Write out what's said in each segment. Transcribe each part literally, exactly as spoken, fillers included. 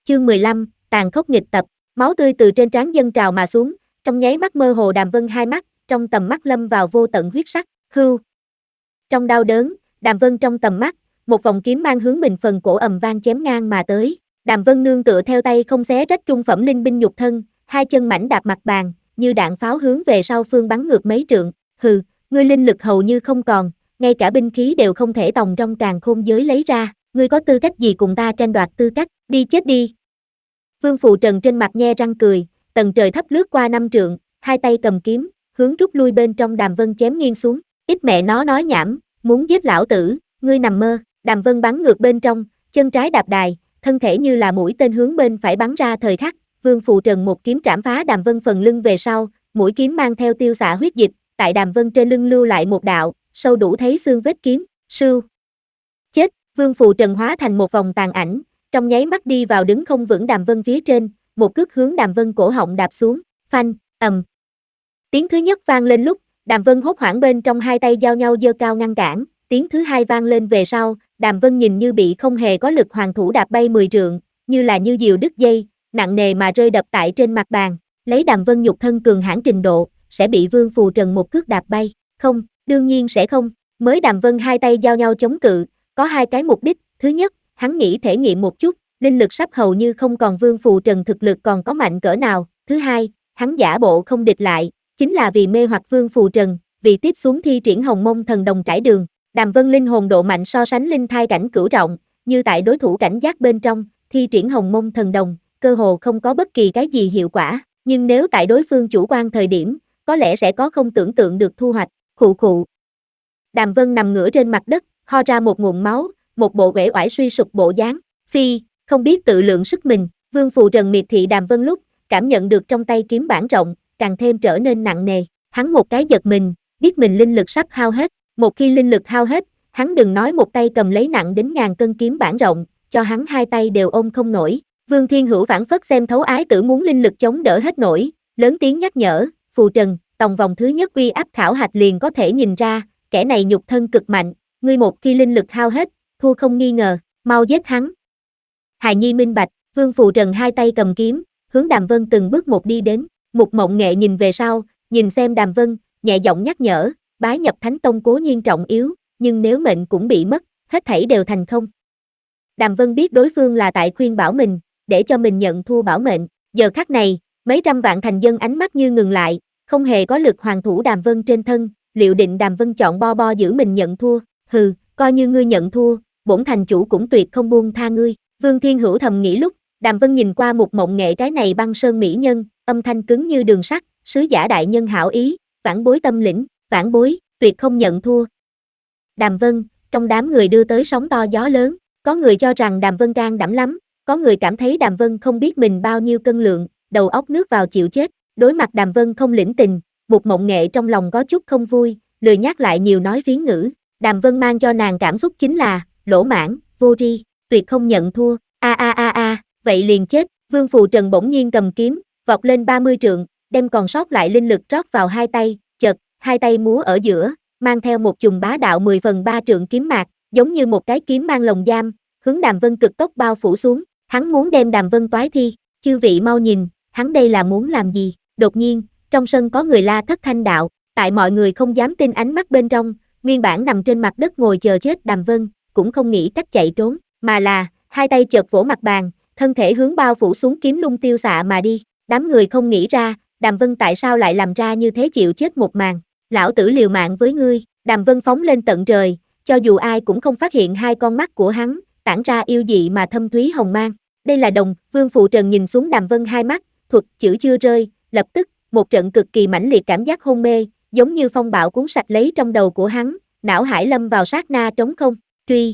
Chương mười lăm, tàn khốc nghịch tập, máu tươi từ trên trán dâng trào mà xuống, trong nháy mắt mơ hồ Đàm Vân hai mắt, trong tầm mắt lâm vào vô tận huyết sắc, hưu. Trong đau đớn, Đàm Vân trong tầm mắt, một vòng kiếm mang hướng mình phần cổ ầm vang chém ngang mà tới. Đàm Vân nương tựa theo tay không xé rách trung phẩm linh binh nhục thân, hai chân mảnh đạp mặt bàn, như đạn pháo hướng về sau phương bắn ngược mấy trượng. Hừ, ngươi linh lực hầu như không còn, ngay cả binh khí đều không thể tòng trong càn khôn giới lấy ra, ngươi có tư cách gì cùng ta tranh đoạt tư cách, đi chết đi. Vương Phù Trần trên mặt nhe răng cười, tầng trời thấp lướt qua năm trượng, hai tay cầm kiếm, hướng rút lui bên trong Đàm Vân chém nghiêng xuống. Ít mẹ nó nói nhảm, muốn giết lão tử, ngươi nằm mơ. Đàm Vân bắn ngược bên trong, chân trái đạp đài, thân thể như là mũi tên hướng bên phải bắn ra thời khắc, Vương Phù Trần một kiếm trảm phá Đàm Vân phần lưng về sau, mũi kiếm mang theo tiêu xạ huyết dịch, tại Đàm Vân trên lưng lưu lại một đạo, sâu đủ thấy xương vết kiếm, sưu. Chết, Vương Phù Trần hóa thành một vòng tàn ảnh, trong nháy mắt đi vào đứng không vững Đàm Vân phía trên, một cước hướng Đàm Vân cổ họng đạp xuống, phanh, ầm. Tiếng thứ nhất vang lên lúc, Đàm Vân hốt hoảng bên trong hai tay giao nhau giơ cao ngăn cản, tiếng thứ hai vang lên về sau, Đàm Vân nhìn như bị không hề có lực hoàng thủ đạp bay mười trượng, như là như diều đứt dây, nặng nề mà rơi đập tại trên mặt bàn, lấy Đàm Vân nhục thân cường hãn trình độ, sẽ bị Vương Phù Trần một cước đạp bay, không, đương nhiên sẽ không, mới Đàm Vân hai tay giao nhau chống cự, có hai cái mục đích, thứ nhất, hắn nghĩ thể nghiệm một chút, linh lực sắp hầu như không còn Vương Phù Trần thực lực còn có mạnh cỡ nào, thứ hai, hắn giả bộ không địch lại, chính là vì mê hoặc Vương Phù Trần, vì tiếp xuống thi triển Hồng Mông Thần Đồng trải đường. Đàm Vân linh hồn độ mạnh so sánh linh thai cảnh cửu trọng, như tại đối thủ cảnh giác bên trong, thi triển Hồng Mông Thần Đồng, cơ hồ không có bất kỳ cái gì hiệu quả, nhưng nếu tại đối phương chủ quan thời điểm, có lẽ sẽ có không tưởng tượng được thu hoạch, khụ khụ. Đàm Vân nằm ngửa trên mặt đất, ho ra một nguồn máu, một bộ uể oải suy sụp bộ dáng, phi, không biết tự lượng sức mình, Vương Phù Trần miệt thị Đàm Vân lúc, cảm nhận được trong tay kiếm bản rộng, càng thêm trở nên nặng nề, hắn một cái giật mình, biết mình linh lực sắp hao hết. Một khi linh lực hao hết, hắn đừng nói một tay cầm lấy nặng đến ngàn cân kiếm bản rộng, cho hắn hai tay đều ôm không nổi. Vương Thiên Hữu phản phất xem thấu ái tử muốn linh lực chống đỡ hết nổi, lớn tiếng nhắc nhở, Phù Trần, tòng vòng thứ nhất uy áp khảo hạch liền có thể nhìn ra, kẻ này nhục thân cực mạnh, ngươi một khi linh lực hao hết, thua không nghi ngờ, mau giết hắn. Hài Nhi minh bạch, Vương Phù Trần hai tay cầm kiếm, hướng Đàm Vân từng bước một đi đến, Mục Mộng Nghệ nhìn về sau, nhìn xem Đàm Vân, nhẹ giọng nhắc nhở, bái nhập Thánh Tông cố nhiên trọng yếu, nhưng nếu mệnh cũng bị mất, hết thảy đều thành không. Đàm Vân biết đối phương là tại khuyên bảo mình, để cho mình nhận thua bảo mệnh, giờ khắc này, mấy trăm vạn thành dân ánh mắt như ngừng lại, không hề có lực hoàng thủ Đàm Vân trên thân, liệu định Đàm Vân chọn bo bo giữ mình nhận thua, hừ, coi như ngươi nhận thua, bổn thành chủ cũng tuyệt không buông tha ngươi. Vương Thiên Hữu thầm nghĩ lúc, Đàm Vân nhìn qua Mục Mộng Nghệ cái này băng sơn mỹ nhân, âm thanh cứng như đường sắt, sứ giả đại nhân hảo ý, vãn bối tâm lĩnh, vãn bối, tuyệt không nhận thua. Đàm Vân, trong đám người đưa tới sóng to gió lớn, có người cho rằng Đàm Vân can đảm lắm, có người cảm thấy Đàm Vân không biết mình bao nhiêu cân lượng, đầu óc nước vào chịu chết, đối mặt Đàm Vân không lĩnh tình, Mục Mộng Nghệ trong lòng có chút không vui, lười nhắc lại nhiều nói phiến ngữ, Đàm Vân mang cho nàng cảm xúc chính là, lỗ mãn, vô tri, tuyệt không nhận thua, a a a a, vậy liền chết, Vương Phù Trần bỗng nhiên cầm kiếm, vọt lên ba mươi trượng, đem còn sót lại linh lực rót vào hai tay, chợt, hai tay múa ở giữa, mang theo một chùm bá đạo mười phần ba trượng kiếm mạc, giống như một cái kiếm mang lồng giam, hướng Đàm Vân cực tốc bao phủ xuống, hắn muốn đem Đàm Vân toái thi, chư vị mau nhìn, hắn đây là muốn làm gì, đột nhiên, trong sân có người la thất thanh đạo, tại mọi người không dám tin ánh mắt bên trong, nguyên bản nằm trên mặt đất ngồi chờ chết Đàm Vân, cũng không nghĩ cách chạy trốn, mà là, hai tay chợt vỗ mặt bàn, thân thể hướng bao phủ xuống kiếm lung tiêu xạ mà đi, đám người không nghĩ ra, Đàm Vân tại sao lại làm ra như thế chịu chết một màn, lão tử liều mạng với ngươi, Đàm Vân phóng lên tận trời, cho dù ai cũng không phát hiện hai con mắt của hắn, tản ra yêu dị mà thâm thúy hồng mang, đây là đồng, Vương Phù Trần nhìn xuống Đàm Vân hai mắt, thuật chữ chưa rơi, lập tức, một trận cực kỳ mãnh liệt cảm giác hôn mê, giống như phong bạo cuốn sạch lấy trong đầu của hắn, não hải lâm vào sát na trống không, truy.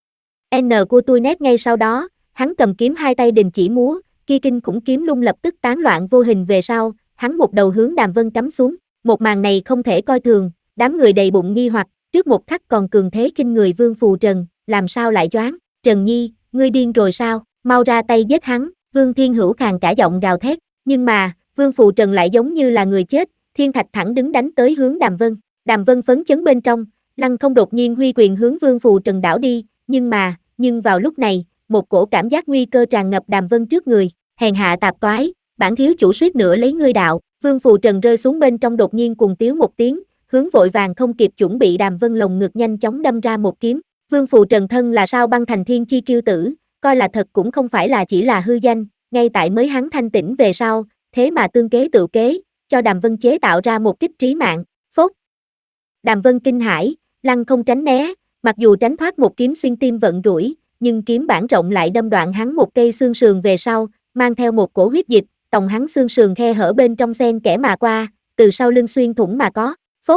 N của tôi nét ngay sau đó, hắn cầm kiếm hai tay đình chỉ múa, kia kinh khủng kiếm lung lập tức tán loạn vô hình về sau, hắn một đầu hướng Đàm Vân cắm xuống, một màn này không thể coi thường, đám người đầy bụng nghi hoặc, trước một khắc còn cường thế kinh người Vương Phù Trần, làm sao lại choáng, Trần Nhi, ngươi điên rồi sao, mau ra tay giết hắn, Vương Thiên Hữu khàn cả giọng gào thét, nhưng mà, Vương Phù Trần lại giống như là người chết, thiên thạch thẳng đứng đánh tới hướng Đàm Vân, Đàm Vân phấn chấn bên trong, lăng không đột nhiên huy quyền hướng Vương Phù Trần đảo đi, nhưng mà, nhưng vào lúc này, một cổ cảm giác nguy cơ tràn ngập Đàm Vân trước người, hèn hạ tạp toái, bản thiếu chủ suýt nữa lấy ngươi đạo, Vương Phù Trần rơi xuống bên trong đột nhiên cùng tiếu một tiếng, hướng vội vàng không kịp chuẩn bị Đàm Vân lồng ngực nhanh chóng đâm ra một kiếm, Vương Phù Trần thân là sao băng thành thiên chi kiêu tử, coi là thật cũng không phải là chỉ là hư danh, ngay tại mới hắn thanh tỉnh về sau, thế mà tương kế tự kế, cho Đàm Vân chế tạo ra một kích trí mạng, phốt. Đàm Vân kinh hãi, lăng không tránh né, mặc dù tránh thoát một kiếm xuyên tim vận rủi, nhưng kiếm bản rộng lại đâm đoạn hắn một cây xương sườn về sau, mang theo một cổ huyết dịch, tòng hắn xương sườn khe hở bên trong xen kẽ mà qua, từ sau lưng xuyên thủng mà có, phốt.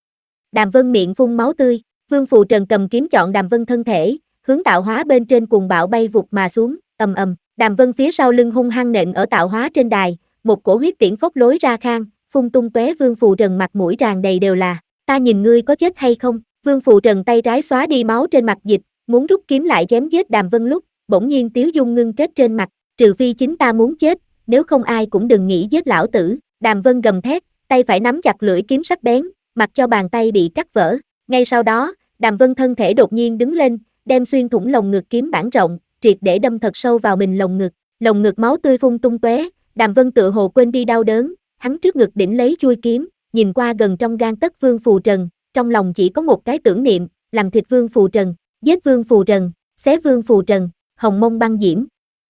Đàm Vân miệng phun máu tươi, Vương Phù Trần cầm kiếm chọn Đàm Vân thân thể, hướng tạo hóa bên trên cuồng bạo bay vụt mà xuống, ầm ầm, Đàm Vân phía sau lưng hung hăng nện ở tạo hóa trên đài, một cổ huyết tiễn phốc lối ra khang, phun tung tóe Vương Phù Trần mặt mũi tràn đầy đều là, ta nhìn ngươi có chết hay không? Vương Phù Trần tay trái xóa đi máu trên mặt dịch, muốn rút kiếm lại chém giết Đàm Vân lúc, bỗng nhiên tiếu dung ngưng kết trên mặt, trừ phi chính ta muốn chết, nếu không ai cũng đừng nghĩ giết lão tử. Đàm Vân gầm thét, tay phải nắm chặt lưỡi kiếm sắc bén, mặc cho bàn tay bị cắt vỡ. Ngay sau đó, Đàm Vân thân thể đột nhiên đứng lên, đem xuyên thủng lồng ngực kiếm bản rộng, triệt để đâm thật sâu vào mình lồng ngực, lồng ngực máu tươi phun tung tóe. Đàm Vân tựa hồ quên đi đau đớn, hắn trước ngực đỉnh lấy chuôi kiếm, nhìn qua gần trong gang tấc Vương Phù Trần, trong lòng chỉ có một cái tưởng niệm, làm thịt Vương Phù Trần, giết Vương Phù Trần, xé Vương Phù Trần, hồng mông băng diễm.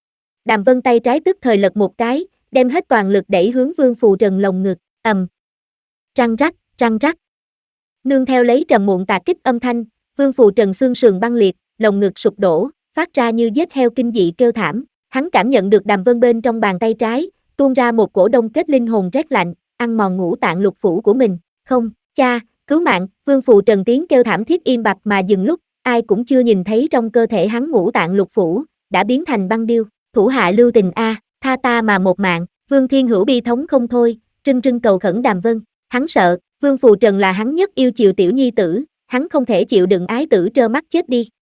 Đàm Vân tay trái tức thời lật một cái, đem hết toàn lực đẩy hướng Vương Phù Trần lồng ngực, ầm. Răng rắc, răng rắc. Nương theo lấy trầm muộn tạc kích âm thanh, Vương Phù Trần xương sườn băng liệt, lồng ngực sụp đổ, phát ra như giết heo kinh dị kêu thảm. Hắn cảm nhận được Đàm Vân bên trong bàn tay trái, tuôn ra một cổ đông kết linh hồn rét lạnh, ăn mòn ngũ tạng lục phủ của mình. Không, cha, cứu mạng, Vương Phù Trần tiếng kêu thảm thiết im bặt mà dừng lúc, ai cũng chưa nhìn thấy trong cơ thể hắn ngũ tạng lục phủ, đã biến thành băng điêu. Thủ hạ lưu tình a, tha ta mà một mạng. Vương Thiên Hữu bi thống không thôi, trưng trưng cầu khẩn Đàm Vân. Hắn sợ, Vương Phù Trần là hắn nhất yêu chiều tiểu nhi tử, hắn không thể chịu đựng ái tử trơ mắt chết đi.